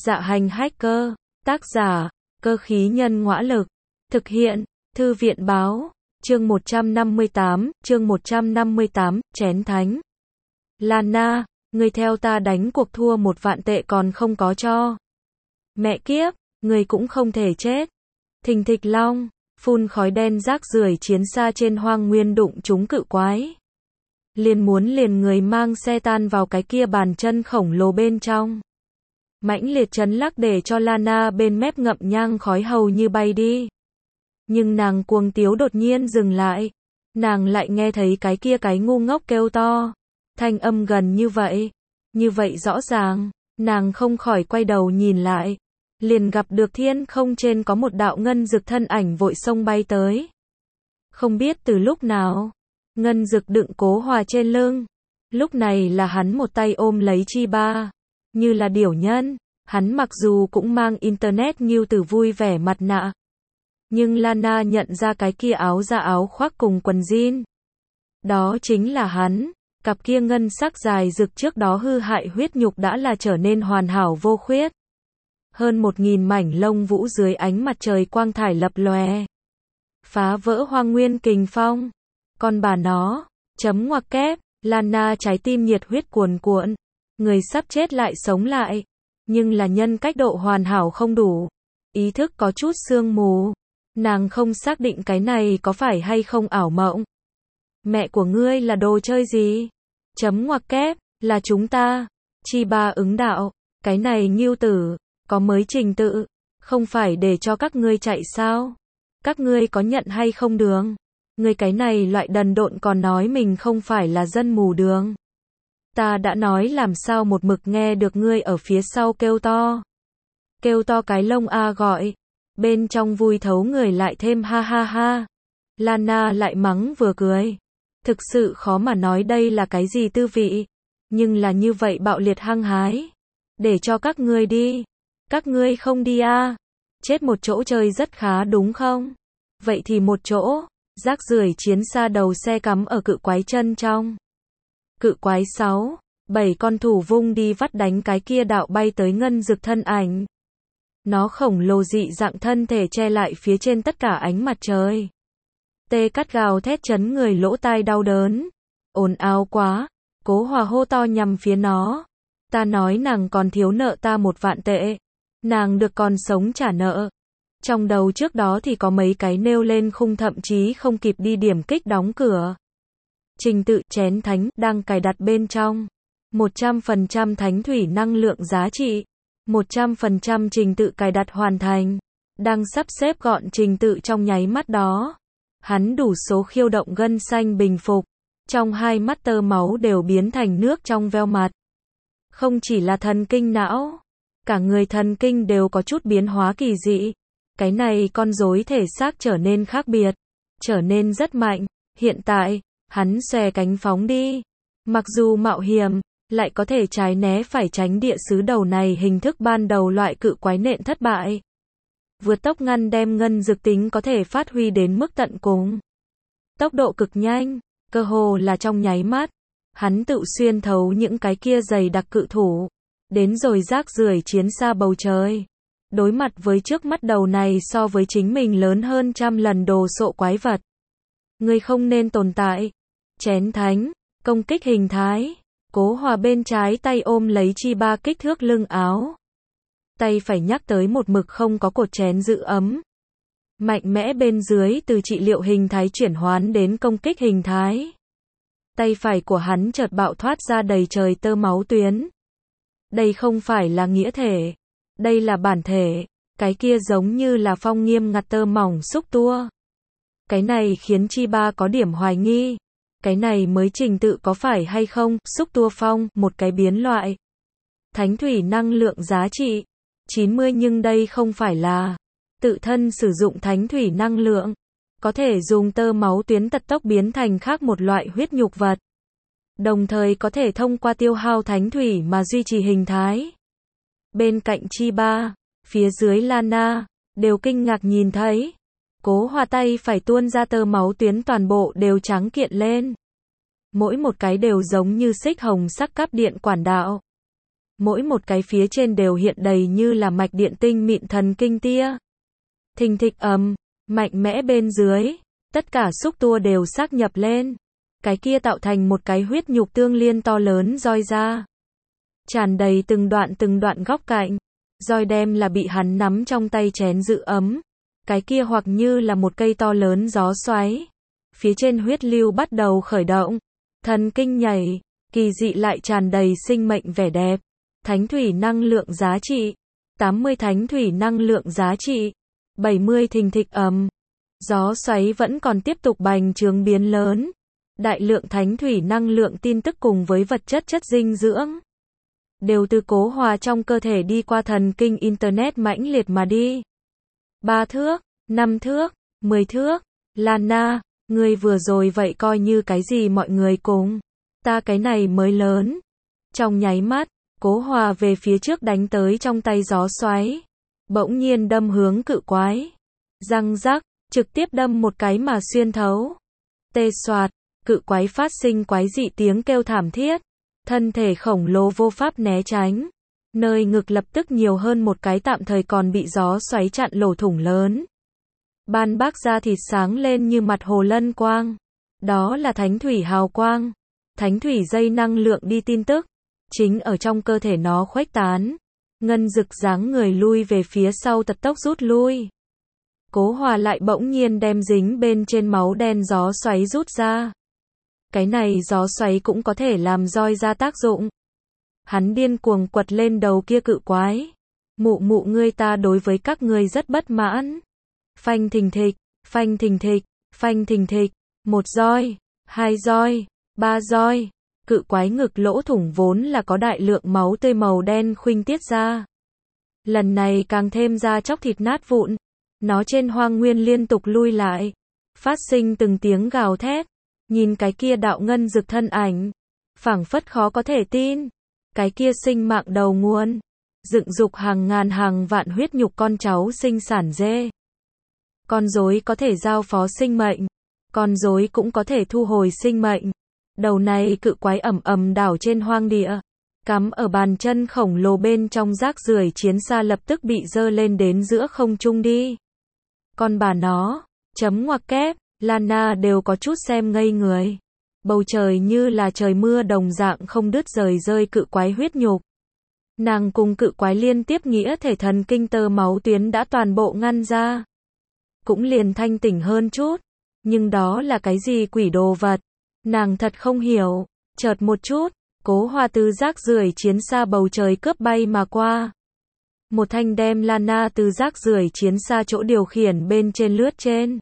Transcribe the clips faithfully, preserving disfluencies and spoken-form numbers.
Dạ hành hacker, tác giả, cơ khí nhân ngõa lực, thực hiện, thư viện báo, chương một trăm năm mươi tám, chương một trăm năm mươi tám, chén thánh. Lana, người theo ta đánh cuộc thua một vạn tệ còn không có cho. Mẹ kiếp, người cũng không thể chết. Thình thịch long, phun khói đen rác rưởi chiến xa trên hoang nguyên đụng trúng cự quái. Liền muốn liền người mang xe tan vào cái kia bàn chân khổng lồ bên trong. Mãnh liệt chấn lắc để cho Lana bên mép ngậm nhang khói hầu như bay đi. Nhưng nàng cuồng tiếu đột nhiên dừng lại. Nàng lại nghe thấy cái kia cái ngu ngốc kêu to. Thanh âm gần như vậy. Như vậy rõ ràng. Nàng không khỏi quay đầu nhìn lại. Liền gặp được thiên không trên có một đạo ngân dực thân ảnh vội xông bay tới. Không biết từ lúc nào. Ngân dực đựng Cố Hòa trên lưng. Lúc này là hắn một tay ôm lấy Chi Ba. Như là điểu nhân, hắn mặc dù cũng mang internet nghiêu tử vui vẻ mặt nạ. Nhưng Lana nhận ra cái kia áo da áo khoác cùng quần jean. Đó chính là hắn, cặp kia ngân sắc dài rực trước đó hư hại huyết nhục đã là trở nên hoàn hảo vô khuyết. Hơn một nghìn mảnh lông vũ dưới ánh mặt trời quang thải lập lòe. Phá vỡ hoang nguyên kình phong. Con bà nó, chấm ngoặc kép, Lana trái tim nhiệt huyết cuồn cuộn. Người sắp chết lại sống lại, nhưng là nhân cách độ hoàn hảo không đủ, ý thức có chút sương mù, nàng không xác định cái này có phải hay không ảo mộng. Mẹ của ngươi là đồ chơi gì? Chấm ngoặc kép, là chúng ta. Chi Ba ứng đạo, cái này nghiêu tử, có mới trình tự, không phải để cho các ngươi chạy sao? Các ngươi có nhận hay không đường? Ngươi cái này loại đần độn còn nói mình không phải là dân mù đường. Ta đã nói làm sao một mực nghe được ngươi ở phía sau kêu to. Kêu to cái lông a gọi. Bên trong vui thấu người lại thêm ha ha ha. Lana lại mắng vừa cười. Thực sự khó mà nói đây là cái gì tư vị. Nhưng là như vậy bạo liệt hăng hái. Để cho các ngươi đi. Các ngươi không đi a. Chết một chỗ chơi rất khá đúng không? Vậy thì một chỗ. Rác rưởi chiến xa đầu xe cắm ở cự quái chân trong. Cự quái sáu, bảy con thủ vung đi vắt đánh cái kia đạo bay tới ngân dực thân ảnh. Nó khổng lồ dị dạng thân thể che lại phía trên tất cả ánh mặt trời. Tê cắt gào thét chấn người lỗ tai đau đớn. Ồn ào quá, Cố Hòa hô to nhằm phía nó. Ta nói nàng còn thiếu nợ ta một vạn tệ. Nàng được còn sống trả nợ. Trong đầu trước đó thì có mấy cái nêu lên khung thậm chí không kịp đi điểm kích đóng cửa. Trình tự chén thánh đang cài đặt bên trong. một trăm phần trăm thánh thủy năng lượng giá trị. một trăm phần trăm trình tự cài đặt hoàn thành. Đang sắp xếp gọn trình tự trong nháy mắt đó. Hắn đủ số khiêu động gân xanh bình phục. Trong hai mắt tơ máu đều biến thành nước trong veo mặt. Không chỉ là thần kinh não. Cả người thần kinh đều có chút biến hóa kỳ dị. Cái này con rối thể xác trở nên khác biệt. Trở nên rất mạnh. Hiện tại. Hắn xòe cánh phóng đi. Mặc dù mạo hiểm, lại có thể trái né phải tránh địa sứ đầu này hình thức ban đầu loại cự quái nện thất bại. Vượt tốc ngăn đem ngân dực tính có thể phát huy đến mức tận cùng. Tốc độ cực nhanh, cơ hồ là trong nháy mắt. Hắn tự xuyên thấu những cái kia dày đặc cự thủ. Đến rồi rác rưởi chiến xa bầu trời. Đối mặt với trước mắt đầu này so với chính mình lớn hơn trăm lần đồ sộ quái vật. Ngươi không nên tồn tại. Chén thánh, công kích hình thái. Cố Hòa bên trái tay ôm lấy Chi Ba kích thước lưng áo. Tay phải nhắc tới một mực không có cột chén giữ ấm. Mạnh mẽ bên dưới từ trị liệu hình thái chuyển hoán đến công kích hình thái. Tay phải của hắn chợt bạo thoát ra đầy trời tơ máu tuyến. Đây không phải là nghĩa thể. Đây là bản thể. Cái kia giống như là phong nghiêm ngặt tơ mỏng xúc tua. Cái này khiến Chi Ba có điểm hoài nghi. Cái này mới trình tự có phải hay không, xúc tua phong, một cái biến loại. Thánh thủy năng lượng giá trị, chín mươi nhưng đây không phải là tự thân sử dụng thánh thủy năng lượng. Có thể dùng tơ máu tuyến tật tốc biến thành khác một loại huyết nhục vật. Đồng thời có thể thông qua tiêu hao thánh thủy mà duy trì hình thái. Bên cạnh Chi Ba, phía dưới Lana, đều kinh ngạc nhìn thấy. Cố Hòa tay phải tuôn ra tơ máu tuyến toàn bộ đều trắng kiện lên. Mỗi một cái đều giống như xích hồng sắc cáp điện quản đạo. mỗi một cái phía trên đều hiện đầy như là mạch điện tinh mịn thần kinh tia. Thình thịch ầm, mạnh mẽ bên dưới, tất cả xúc tua đều xác nhập lên. Cái kia tạo thành một cái huyết nhục tương liên to lớn roi ra. Tràn đầy từng đoạn từng đoạn góc cạnh. Roi đem là bị hắn nắm trong tay chén giữ ấm. Cái kia hoặc như là một cây to lớn gió xoáy. Phía trên huyết lưu bắt đầu khởi động. Thần kinh nhảy, kỳ dị lại tràn đầy sinh mệnh vẻ đẹp. Thánh thủy năng lượng giá trị. tám mươi thánh thủy năng lượng giá trị. bảy mươi thình thịch ầm. Gió xoáy vẫn còn tiếp tục bành trướng biến lớn. Đại lượng thánh thủy năng lượng tin tức cùng với vật chất chất dinh dưỡng. Đều từ Cố Hòa trong cơ thể đi qua thần kinh internet mãnh liệt mà đi. Ba thước, năm thước, mười thước. Lana, ngươi vừa rồi vậy coi như cái gì mọi người cùng. Ta cái này mới lớn. Trong nháy mắt, Cố Hòa về phía trước đánh tới trong tay gió xoáy. Bỗng nhiên đâm hướng cự quái. Răng rắc, trực tiếp đâm một cái mà xuyên thấu. Tê xoạt, cự quái phát sinh quái dị tiếng kêu thảm thiết. Thân thể khổng lồ vô pháp né tránh. Nơi ngực lập tức nhiều hơn một cái tạm thời còn bị gió xoáy chặn lỗ thủng lớn. Ban bác da thịt sáng lên như mặt hồ lân quang. Đó là thánh thủy hào quang. Thánh thủy dây năng lượng đi tin tức. Chính ở trong cơ thể nó khuếch tán. Ngân Dực dáng người lui về phía sau tật tốc rút lui. Cố Hòa lại bỗng nhiên đem dính bên trên máu đen gió xoáy rút ra. Cái này gió xoáy cũng có thể làm roi ra tác dụng. Hắn điên cuồng quật lên đầu kia cự quái. Mụ mụ ngươi ta đối với các ngươi rất bất mãn. Phanh thình thịch, phanh thình thịch, phanh thình thịch. Một roi, hai roi, ba roi. Cự quái ngực lỗ thủng vốn là có đại lượng máu tươi màu đen khuynh tiết ra. Lần này càng thêm ra chóc thịt nát vụn. Nó trên hoang nguyên liên tục lui lại. Phát sinh từng tiếng gào thét. Nhìn cái kia đạo ngân dực thân ảnh. Phảng phất khó có thể tin. Cái kia sinh mạng đầu nguồn. Dựng dục hàng ngàn hàng vạn huyết nhục con cháu sinh sản dê. Con rối có thể giao phó sinh mệnh. Con rối cũng có thể thu hồi sinh mệnh. Đầu này cự quái ẩm ẩm đảo trên hoang địa. Cắm ở bàn chân khổng lồ bên trong rác rưởi chiến xa lập tức bị dơ lên đến giữa không trung đi. Con bà nó, chấm ngoặc kép, Lana đều có chút xem ngây người. Bầu trời như là trời mưa đồng dạng không đứt rời rơi cự quái huyết nhục. Nàng cùng cự quái liên tiếp nghĩa thể thần kinh tơ máu tuyến đã toàn bộ ngăn ra. Cũng liền thanh tỉnh hơn chút. Nhưng đó là cái gì quỷ đồ vật? Nàng thật không hiểu. Chợt một chút, Cố Hòa từ rác rưởi chiến xa bầu trời cướp bay mà qua. Một thanh đem Lana từ rác rưởi chiến xa chỗ điều khiển bên trên lướt trên.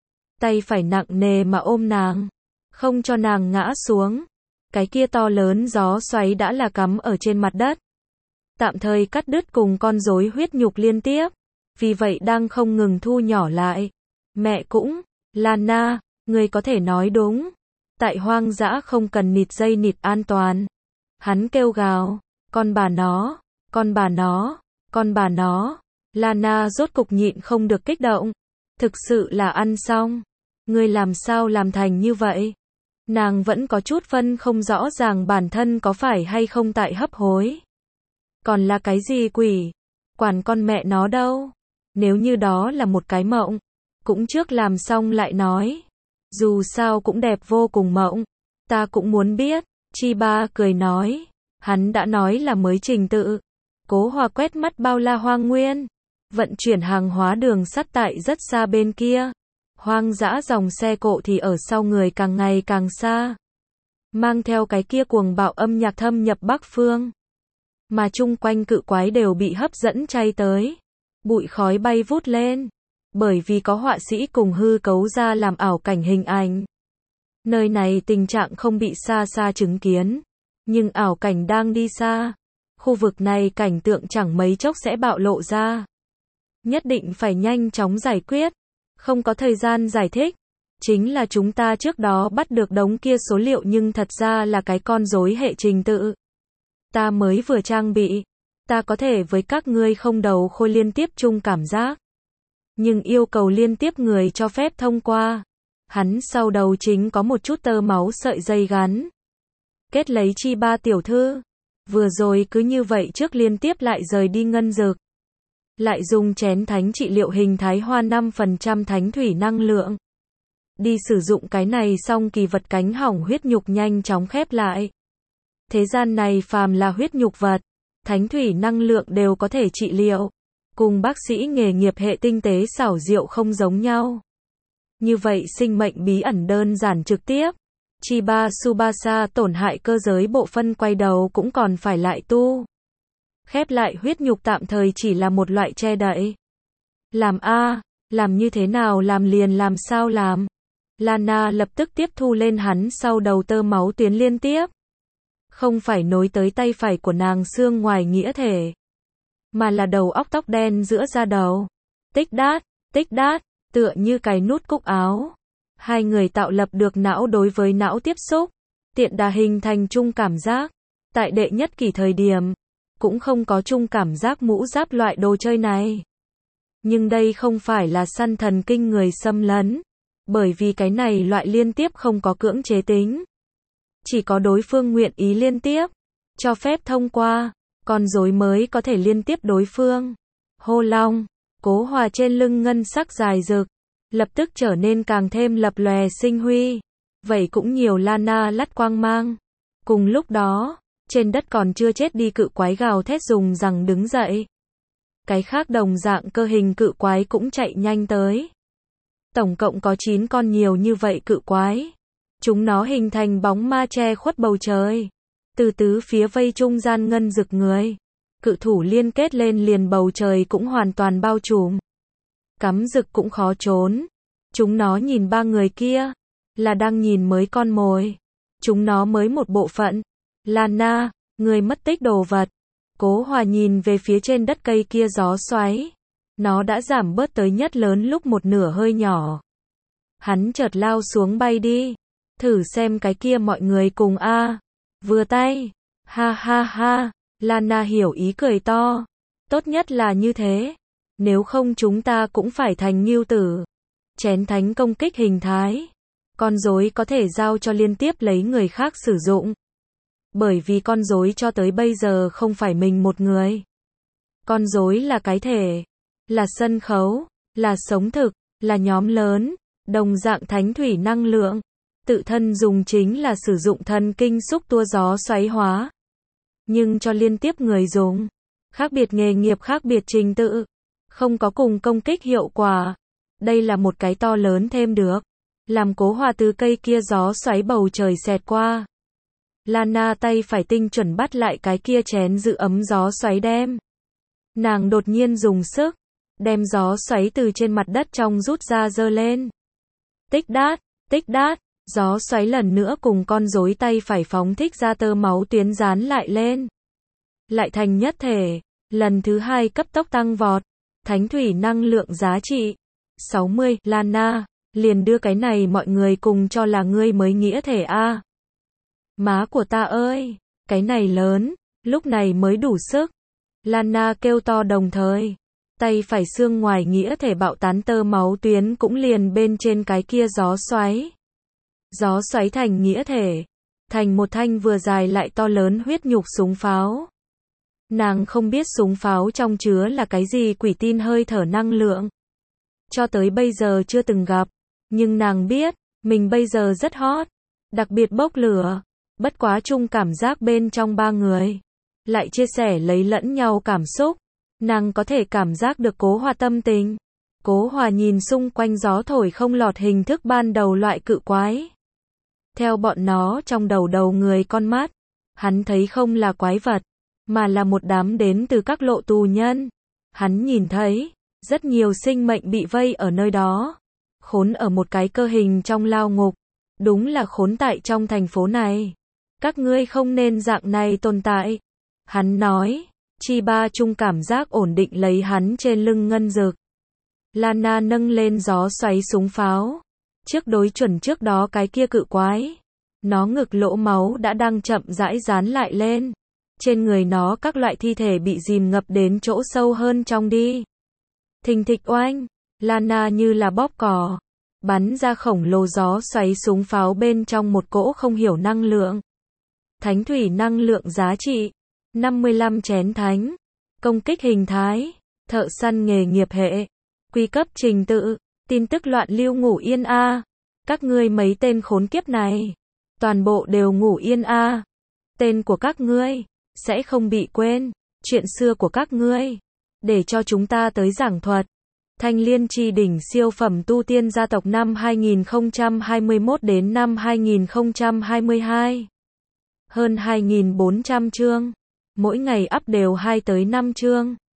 Tay phải nặng nề mà ôm nàng. Không cho nàng ngã xuống. Cái kia to lớn gió xoáy đã là cắm ở trên mặt đất. Tạm thời cắt đứt cùng con rối huyết nhục liên tiếp. Vì vậy đang không ngừng thu nhỏ lại. Mẹ cũng, Lana, người có thể nói đúng. Tại hoang dã không cần nịt dây nịt an toàn. Hắn kêu gào, con bà nó, con bà nó, con bà nó. Lana rốt cục nhịn không được kích động. Thực sự là ăn xong. Ngươi làm sao làm thành như vậy? Nàng vẫn có chút phân không rõ ràng bản thân có phải hay không tại hấp hối. Còn là cái gì quỷ? Quản con mẹ nó đâu? Nếu như đó là một cái mộng, cũng trước làm xong lại nói. Dù sao cũng đẹp vô cùng mộng. Ta cũng muốn biết. Chi Ba cười nói. Hắn đã nói là mới trình tự. Cố Hòa quét mắt bao la hoang nguyên. Vận chuyển hàng hóa đường sắt tại rất xa bên kia. Hoang dã dòng xe cộ thì ở sau người càng ngày càng xa. Mang theo cái kia cuồng bạo âm nhạc thâm nhập Bắc Phương. Mà chung quanh cự quái đều bị hấp dẫn chay tới. Bụi khói bay vút lên. Bởi vì có họa sĩ cùng hư cấu ra làm ảo cảnh hình ảnh. Nơi này tình trạng không bị xa xa chứng kiến. Nhưng ảo cảnh đang đi xa. Khu vực này cảnh tượng chẳng mấy chốc sẽ bạo lộ ra. Nhất định phải nhanh chóng giải quyết. Không có thời gian giải thích. Chính là chúng ta trước đó bắt được đống kia số liệu nhưng thật ra là cái con rối hệ trình tự. Ta mới vừa trang bị. Ta có thể với các ngươi không đầu khôi liên tiếp chung cảm giác. Nhưng yêu cầu liên tiếp người cho phép thông qua. Hắn sau đầu chính có một chút tơ máu sợi dây gắn. Kết lấy Chi Ba tiểu thư. Vừa rồi cứ như vậy trước liên tiếp lại rời đi ngân dực. Lại dùng chén thánh trị liệu hình thái hoa năm phần trăm thánh thủy năng lượng. Đi sử dụng cái này xong kỳ vật cánh hỏng huyết nhục nhanh chóng khép lại. Thế gian này phàm là huyết nhục vật, thánh thủy năng lượng đều có thể trị liệu. Cùng bác sĩ nghề nghiệp hệ tinh tế xảo diệu không giống nhau. Như vậy sinh mệnh bí ẩn đơn giản trực tiếp. Chiba Tsubasa tổn hại cơ giới bộ phân quay đầu cũng còn phải lại tu. Khép lại huyết nhục tạm thời chỉ là một loại che đậy. Làm a, làm như thế nào làm liền làm sao làm. Lana lập tức tiếp thu lên hắn sau đầu tơ máu tuyến liên tiếp. Không phải nối tới tay phải của nàng xương ngoài nghĩa thể. Mà là đầu óc tóc đen giữa da đầu. Tích đát, tích đát, tựa như cái nút cúc áo. Hai người tạo lập được não đối với não tiếp xúc. Tiện đà hình thành chung cảm giác. Tại đệ nhất kỷ thời điểm, cũng không có chung cảm giác mũ giáp loại đồ chơi này. Nhưng đây không phải là săn thần kinh người xâm lấn. Bởi vì cái này loại liên tiếp không có cưỡng chế tính. Chỉ có đối phương nguyện ý liên tiếp. Cho phép thông qua. Con rối mới có thể liên tiếp đối phương. Hô long. Cố Hòa trên lưng ngân sắc dài rực. Lập tức trở nên càng thêm lập lòe sinh huy. Vậy cũng nhiều Lana lắt quang mang. Cùng lúc đó, trên đất còn chưa chết đi cự quái gào thét dùng rằng đứng dậy. Cái khác đồng dạng cơ hình cự quái cũng chạy nhanh tới. Tổng cộng có chín con nhiều như vậy cự quái. Chúng nó hình thành bóng ma che khuất bầu trời. Từ tứ phía vây trung gian ngân rực người. Cự thủ liên kết lên liền bầu trời cũng hoàn toàn bao trùm. Cắm rực cũng khó trốn. Chúng nó nhìn ba người kia. Là đang nhìn mới con mồi. Chúng nó mới một bộ phận. Lana, người mất tích đồ vật. Cố Hòa nhìn về phía trên đất cây kia gió xoáy. Nó đã giảm bớt tới nhất lớn lúc một nửa hơi nhỏ. Hắn chợt lao xuống bay đi. Thử xem cái kia mọi người cùng a à. Vừa tay. Ha ha ha. Lana hiểu ý cười to. Tốt nhất là như thế. Nếu không chúng ta cũng phải thành ngưu tử. Chén thánh công kích hình thái. Con rối có thể giao cho liên tiếp lấy người khác sử dụng. Bởi vì con rối cho tới bây giờ không phải mình một người. Con rối là cái thể. Là sân khấu. Là sống thực. Là nhóm lớn. Đồng dạng thánh thủy năng lượng. Tự thân dùng chính là sử dụng thần kinh xúc tua gió xoáy hóa. Nhưng cho liên tiếp người dùng. Khác biệt nghề nghiệp khác biệt trình tự. Không có cùng công kích hiệu quả. Đây là một cái to lớn thêm được. Làm Cố Hòa từ cây kia gió xoáy bầu trời xẹt qua. Lana tay phải tinh chuẩn bắt lại cái kia chén giữ ấm gió xoáy đem. Nàng đột nhiên dùng sức. Đem gió xoáy từ trên mặt đất trong rút ra dơ lên. Tích đát, tích đát. Gió xoáy lần nữa cùng con rối tay phải phóng thích ra tơ máu tuyến dán lại lên. Lại thành nhất thể. Lần thứ hai cấp tốc tăng vọt. Thánh thủy năng lượng giá trị. sáu mươi, Lana. Liền đưa cái này mọi người cùng cho là ngươi mới nghĩa thể a. À. Má của ta ơi. Cái này lớn. Lúc này mới đủ sức. Lana kêu to đồng thời. Tay phải xương ngoài nghĩa thể bạo tán tơ máu tuyến cũng liền bên trên cái kia gió xoáy. Gió xoáy thành nghĩa thể. Thành một thanh vừa dài lại to lớn huyết nhục súng pháo. Nàng không biết súng pháo trong chứa là cái gì quỷ tin hơi thở năng lượng. Cho tới bây giờ chưa từng gặp. Nhưng nàng biết, mình bây giờ rất hot. Đặc biệt bốc lửa. Bất quá chung cảm giác bên trong ba người. Lại chia sẻ lấy lẫn nhau cảm xúc. Nàng có thể cảm giác được Cố Hòa tâm tình. Cố Hòa nhìn xung quanh gió thổi không lọt hình thức ban đầu loại cự quái. Theo bọn nó trong đầu đầu người con mắt. Hắn thấy không là quái vật. Mà là một đám đến từ các lộ tù nhân. Hắn nhìn thấy. Rất nhiều sinh mệnh bị vây ở nơi đó. Khốn ở một cái cơ hình trong lao ngục. Đúng là khốn tại trong thành phố này. Các ngươi không nên dạng này tồn tại. Hắn nói. Chiba chung cảm giác ổn định lấy hắn trên lưng ngân dực. Lana nâng lên gió xoáy súng pháo. Trước đối chuẩn trước đó cái kia cự quái. Nó ngực lỗ máu đã đang chậm rãi dán lại lên. Trên người nó các loại thi thể bị dìm ngập đến chỗ sâu hơn trong đi. Thình thịch oanh. Lana như là bóp cò. Bắn ra khổng lồ gió xoáy súng pháo bên trong một cỗ không hiểu năng lượng. Thánh thủy năng lượng giá trị. năm mươi lăm chén thánh. Công kích hình thái. Thợ săn nghề nghiệp hệ. Quy cấp trình tự. Tin tức loạn lưu ngủ yên a. Các ngươi mấy tên khốn kiếp này. Toàn bộ đều ngủ yên a. Tên của các ngươi. Sẽ không bị quên. Chuyện xưa của các ngươi. Để cho chúng ta tới giảng thuật. Thanh Liên Chi đỉnh siêu phẩm tu tiên gia tộc năm hai nghìn không trăm hai mươi mốt đến năm hai nghìn không trăm hai mươi hai. Hơn hai nghìn bốn trăm chương. Mỗi ngày up đều hai tới năm chương.